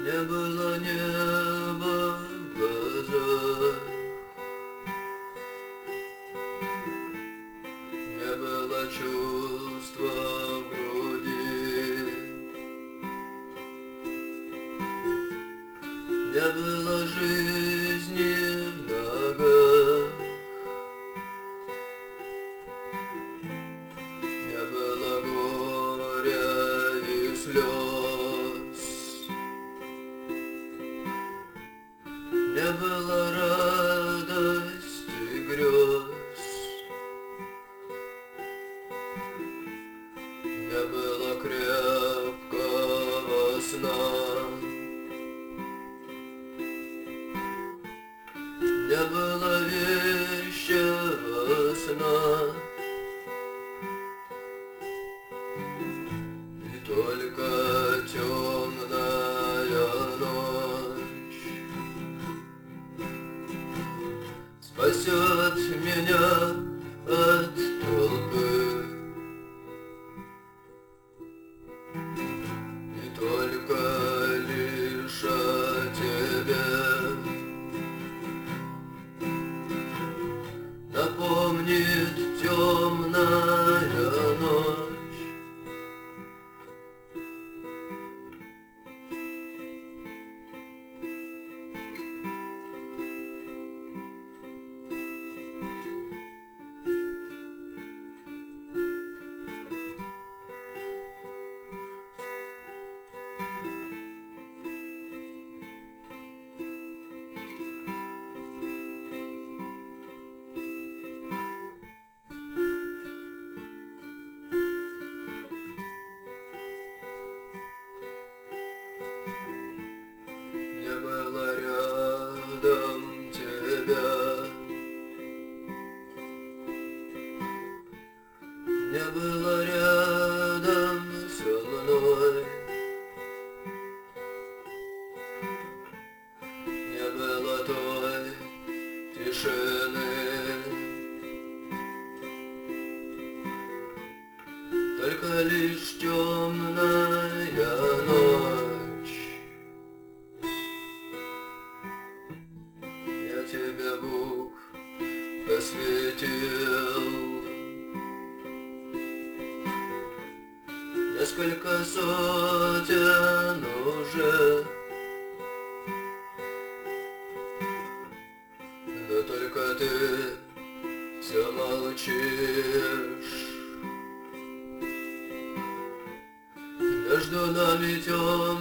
Не было неба в глазах, не было чувства в груди, не было жизни в ногах, не было горя и слез, не было радости грез, не было крепкого сна, не было вещего сна, и только темная ночь спасет меня от толпы. И только лишь о тебе напомнит темная ночь. Не было рядом тебя, не было рядом со мной, не было той тишины, только лишь темная ночь. Я тебе, Бог, посвятил несколько сотен уже, но только ты все молчишь. Между нами темная